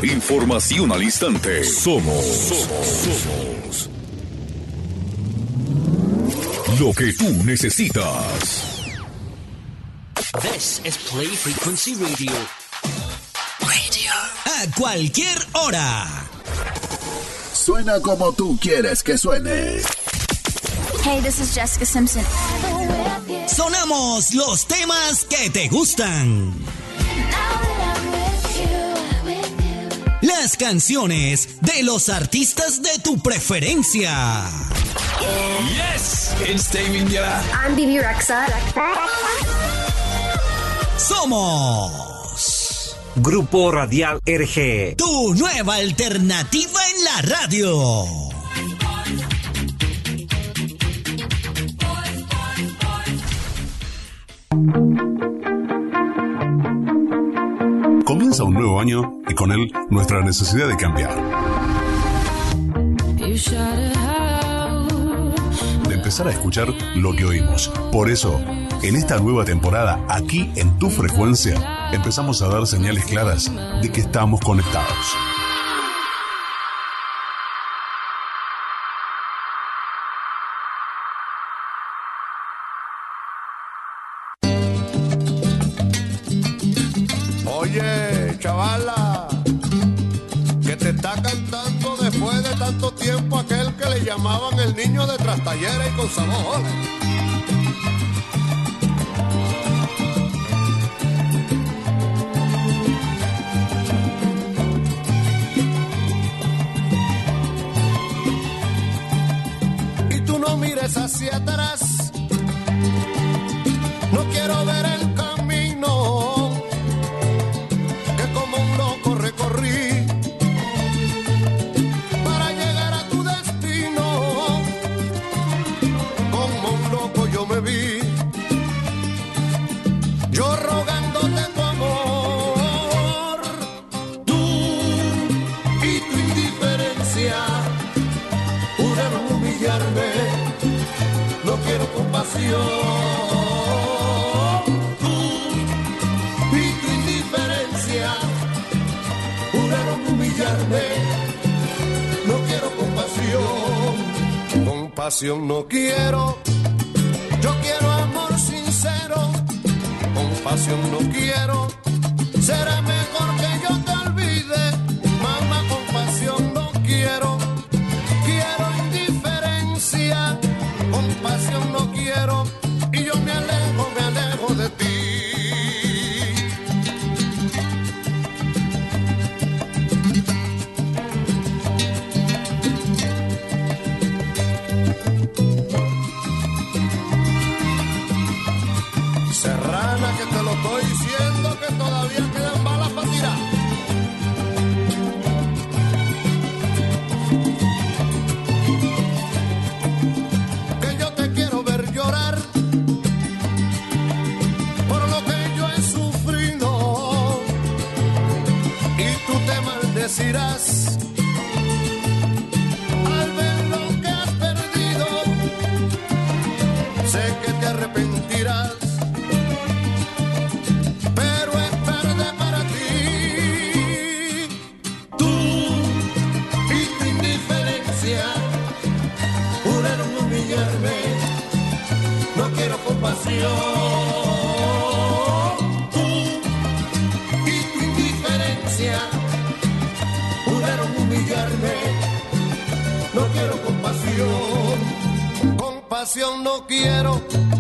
Información al instante. Somos lo que tú necesitas. This is Play Frequency Radio. A cualquier hora. Suena como tú quieres que suene. Hey, this is Jessica Simpson. Sonamos los temas que te gustan. Las canciones de los artistas de tu preferencia. Yes, it's David Guetta. I'm Bibi Rexha. Somos Grupo Radial RG. tu nueva alternativa en la radio. Comienza un nuevo año y con él nuestra necesidad de cambiar. De empezar a escuchar lo que oímos. Por eso, en esta nueva temporada, aquí en Tu Frecuencia, empezamos a dar señales claras de que estamos conectados. Oye, chavala, que te está cantando después de tanto tiempo aquel que le llamaban el niño de Trastallera y con sabor. Y tú no mires hacia atrás, no quiero ver el camino que como un loco recorrí para llegar a tu destino. Como un loco yo me vi, yo rogándote tu amor. Tú y tu indiferencia pudieron humillarme, no quiero compasión. No quiero compasión, compasión no quiero, yo quiero amor sincero, compasión no quiero, será mejor que yo te olvide, mamá, compasión no quiero, quiero indiferencia, compasión no quiero, y yo me alejo de ti. Serrana, que te lo estoy diciendo, que todavía quedan balas para tirar. Que yo te quiero ver llorar por lo que yo he sufrido, y tú te maldecirás al ver lo que has perdido. Sé que te arrepentirás, no quiero compasión. Tú y tu indiferencia pudieron humillarme, no quiero compasión. Compasión no quiero,